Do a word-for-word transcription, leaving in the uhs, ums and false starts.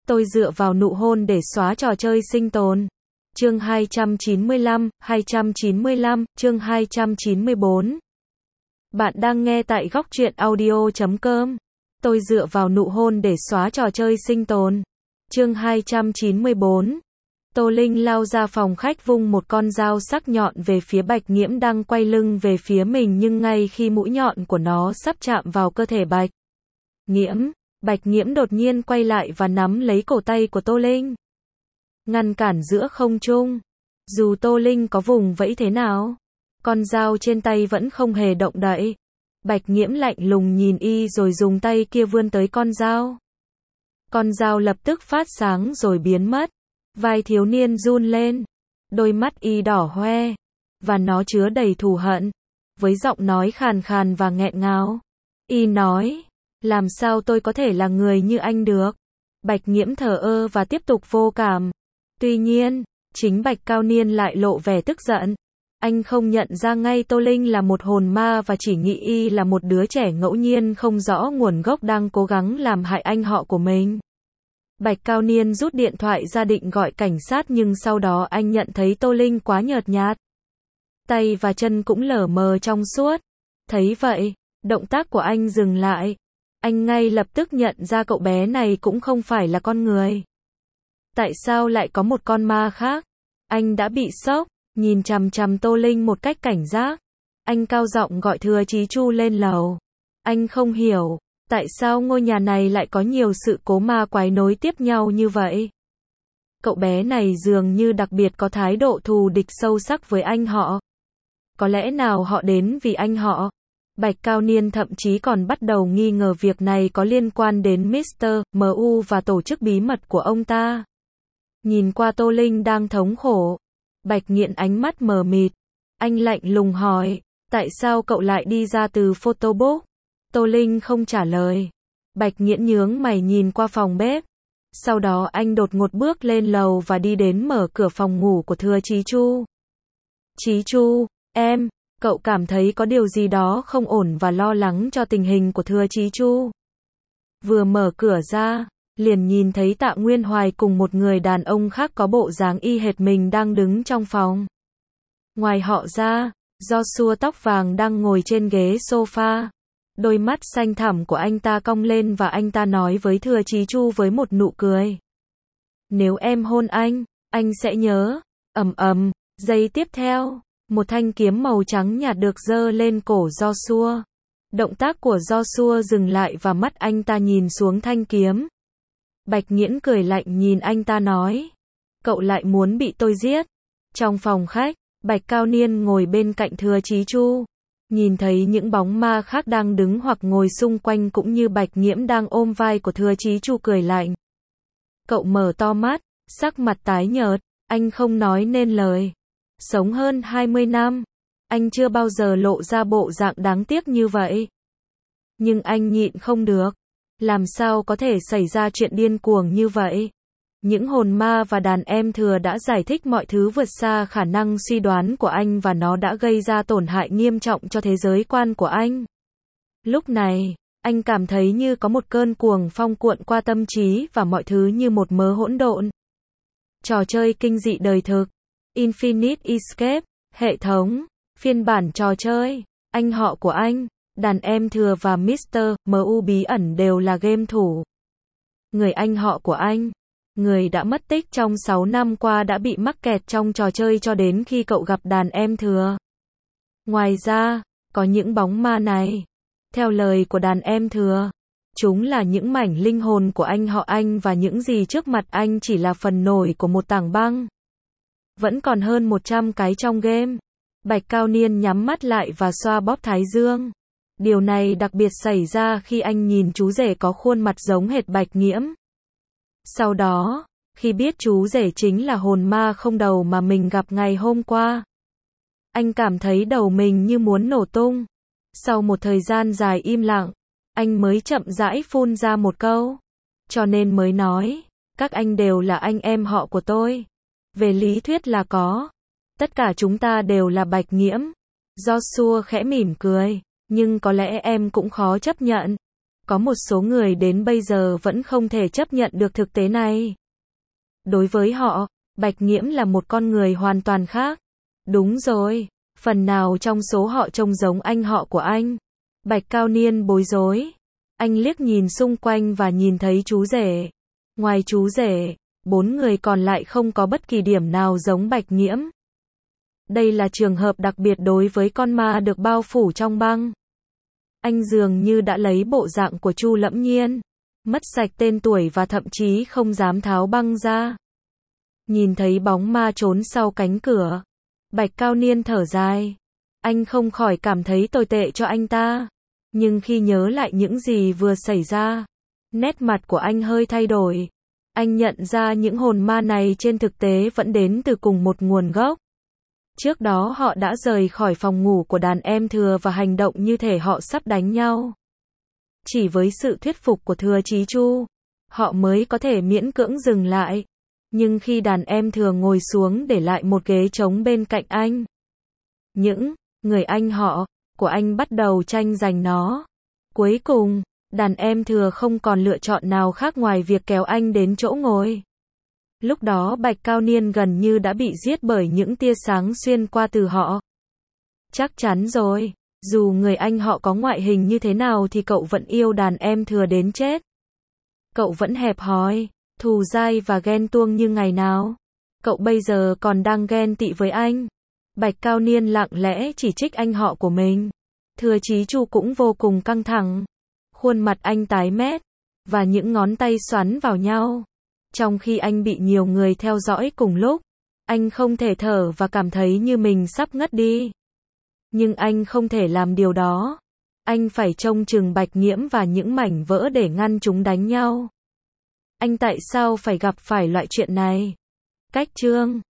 Tôi dựa vào nụ hôn để xóa trò chơi sinh tồn. Chương hai trăm chín mươi lăm, hai trăm chín mươi lăm, chương hai trăm chín mươi bốn. Bạn đang nghe tại góc truyện audio chấm com. Tôi dựa vào nụ hôn để xóa trò chơi sinh tồn. Chương hai trăm chín mươi bốn. Tô Linh lao ra phòng khách vung một con dao sắc nhọn về phía Bạch Nghiễm đang quay lưng về phía mình, nhưng ngay khi mũi nhọn của nó sắp chạm vào cơ thể Bạch Nghiễm, Bạch Nghiễm đột nhiên quay lại và nắm lấy cổ tay của Tô Linh, ngăn cản giữa không trung. Dù Tô Linh có vùng vẫy thế nào, con dao trên tay vẫn không hề động đậy. Bạch Nghiễm lạnh lùng nhìn y rồi dùng tay kia vươn tới con dao. Con dao lập tức phát sáng rồi biến mất. Vai thiếu niên run lên, đôi mắt y đỏ hoe, và nó chứa đầy thù hận. Với giọng nói khàn khàn và nghẹn ngào, y nói, làm sao tôi có thể là người như anh được? Bạch Nghiễm thờ ơ và tiếp tục vô cảm. Tuy nhiên, chính Bạch Cao Niên lại lộ vẻ tức giận. Anh không nhận ra ngay Tô Linh là một hồn ma và chỉ nghĩ y là một đứa trẻ ngẫu nhiên không rõ nguồn gốc đang cố gắng làm hại anh họ của mình. Bạch Cao Niên rút điện thoại ra định gọi cảnh sát, nhưng sau đó anh nhận thấy Tô Linh quá nhợt nhạt. Tay và chân cũng lờ mờ trong suốt. Thấy vậy, động tác của anh dừng lại. Anh ngay lập tức nhận ra cậu bé này cũng không phải là con người. Tại sao lại có một con ma khác? Anh đã bị sốc, nhìn chằm chằm Tô Linh một cách cảnh giác. Anh cao giọng gọi Thừa Chí Chu lên lầu. Anh không hiểu, tại sao ngôi nhà này lại có nhiều sự cố ma quái nối tiếp nhau như vậy? Cậu bé này dường như đặc biệt có thái độ thù địch sâu sắc với anh họ. Có lẽ nào họ đến vì anh họ? Bạch Cao Niên thậm chí còn bắt đầu nghi ngờ việc này có liên quan đến mít tơ em u và tổ chức bí mật của ông ta. Nhìn qua Tô Linh đang thống khổ, Bạch Nghiện ánh mắt mờ mịt. Anh lạnh lùng hỏi, tại sao cậu lại đi ra từ photobook? Tô Linh không trả lời. Bạch Nghiễn nhướng mày nhìn qua phòng bếp. Sau đó anh đột ngột bước lên lầu và đi đến mở cửa phòng ngủ của Thừa Chí Chu. Chí Chu, em, cậu cảm thấy có điều gì đó không ổn và lo lắng cho tình hình của Thừa Chí Chu. Vừa mở cửa ra, liền nhìn thấy Tạ Nguyên Hoài cùng một người đàn ông khác có bộ dáng y hệt mình đang đứng trong phòng. Ngoài họ ra, Joshua tóc vàng đang ngồi trên ghế sofa. Đôi mắt xanh thẳm của anh ta cong lên và anh ta nói với Thừa Chí Chu với một nụ cười. Nếu em hôn anh, anh sẽ nhớ. Ầm ầm, giây tiếp theo, một thanh kiếm màu trắng nhạt được giơ lên cổ Joshua. Động tác của Joshua dừng lại và mắt anh ta nhìn xuống thanh kiếm. Bạch Nghiễn cười lạnh nhìn anh ta nói, cậu lại muốn bị tôi giết. Trong phòng khách, Bạch Cao Niên ngồi bên cạnh Thừa Chí Chu. Nhìn thấy những bóng ma khác đang đứng hoặc ngồi xung quanh cũng như Bạch Nghiễm đang ôm vai của Thừa Chí Chu cười lạnh. Cậu mở to mắt, sắc mặt tái nhợt, anh không nói nên lời. Sống hơn hai mươi năm, anh chưa bao giờ lộ ra bộ dạng đáng tiếc như vậy. Nhưng anh nhịn không được. Làm sao có thể xảy ra chuyện điên cuồng như vậy? Những hồn ma và đàn em thừa đã giải thích mọi thứ vượt xa khả năng suy đoán của anh và nó đã gây ra tổn hại nghiêm trọng cho thế giới quan của anh. Lúc này, anh cảm thấy như có một cơn cuồng phong cuộn qua tâm trí và mọi thứ như một mớ hỗn độn. Trò chơi kinh dị đời thực, Infinite Escape, hệ thống, phiên bản trò chơi, anh họ của anh, đàn em thừa và mít tơ em u bí ẩn đều là game thủ. Người anh họ của anh, người đã mất tích trong sáu năm qua đã bị mắc kẹt trong trò chơi cho đến khi cậu gặp đàn em thừa. Ngoài ra, có những bóng ma này. Theo lời của đàn em thừa, chúng là những mảnh linh hồn của anh họ anh và những gì trước mặt anh chỉ là phần nổi của một tảng băng. Vẫn còn hơn một trăm cái trong game. Bạch Cao Niên nhắm mắt lại và xoa bóp thái dương. Điều này đặc biệt xảy ra khi anh nhìn chú rể có khuôn mặt giống hệt Bạch Nghiễm. Sau đó, khi biết chú rể chính là hồn ma không đầu mà mình gặp ngày hôm qua, anh cảm thấy đầu mình như muốn nổ tung. Sau một thời gian dài im lặng, anh mới chậm rãi phun ra một câu. Cho nên mới nói, các anh đều là anh em họ của tôi. Về lý thuyết là có. Tất cả chúng ta đều là Bạch Nghiễm. Joshua khẽ mỉm cười, nhưng có lẽ em cũng khó chấp nhận. Có một số người đến bây giờ vẫn không thể chấp nhận được thực tế này. Đối với họ, Bạch Nghiễm là một con người hoàn toàn khác. Đúng rồi, phần nào trong số họ trông giống anh họ của anh. Bạch Cao Niên bối rối. Anh liếc nhìn xung quanh và nhìn thấy chú rể. Ngoài chú rể, bốn người còn lại không có bất kỳ điểm nào giống Bạch Nghiễm. Đây là trường hợp đặc biệt đối với con ma được bao phủ trong băng. Anh dường như đã lấy bộ dạng của Chu Lẫm Nhiên, mất sạch tên tuổi và thậm chí không dám tháo băng ra. Nhìn thấy bóng ma trốn sau cánh cửa, Bạch Cao Niên thở dài. Anh không khỏi cảm thấy tồi tệ cho anh ta. Nhưng khi nhớ lại những gì vừa xảy ra, nét mặt của anh hơi thay đổi. Anh nhận ra những hồn ma này trên thực tế vẫn đến từ cùng một nguồn gốc. Trước đó họ đã rời khỏi phòng ngủ của đàn em Thừa và hành động như thể họ sắp đánh nhau. Chỉ với sự thuyết phục của Thừa Chí Chu, họ mới có thể miễn cưỡng dừng lại. Nhưng khi đàn em Thừa ngồi xuống để lại một ghế trống bên cạnh anh, những người anh họ của anh bắt đầu tranh giành nó. Cuối cùng, đàn em Thừa không còn lựa chọn nào khác ngoài việc kéo anh đến chỗ ngồi. Lúc đó Bạch Cao Niên gần như đã bị giết bởi những tia sáng xuyên qua từ họ. Chắc chắn rồi, dù người anh họ có ngoại hình như thế nào thì cậu vẫn yêu đàn em Thừa đến chết. Cậu vẫn hẹp hòi, thù dai và ghen tuông như ngày nào. Cậu bây giờ còn đang ghen tị với anh. Bạch Cao Niên lặng lẽ chỉ trích anh họ của mình. Thừa Chí Chu cũng vô cùng căng thẳng. Khuôn mặt anh tái mét, và những ngón tay xoắn vào nhau. Trong khi anh bị nhiều người theo dõi cùng lúc, anh không thể thở và cảm thấy như mình sắp ngất đi. Nhưng anh không thể làm điều đó. Anh phải trông chừng Bạch Nghiễm và những mảnh vỡ để ngăn chúng đánh nhau. Anh tại sao phải gặp phải loại chuyện này? Cách chương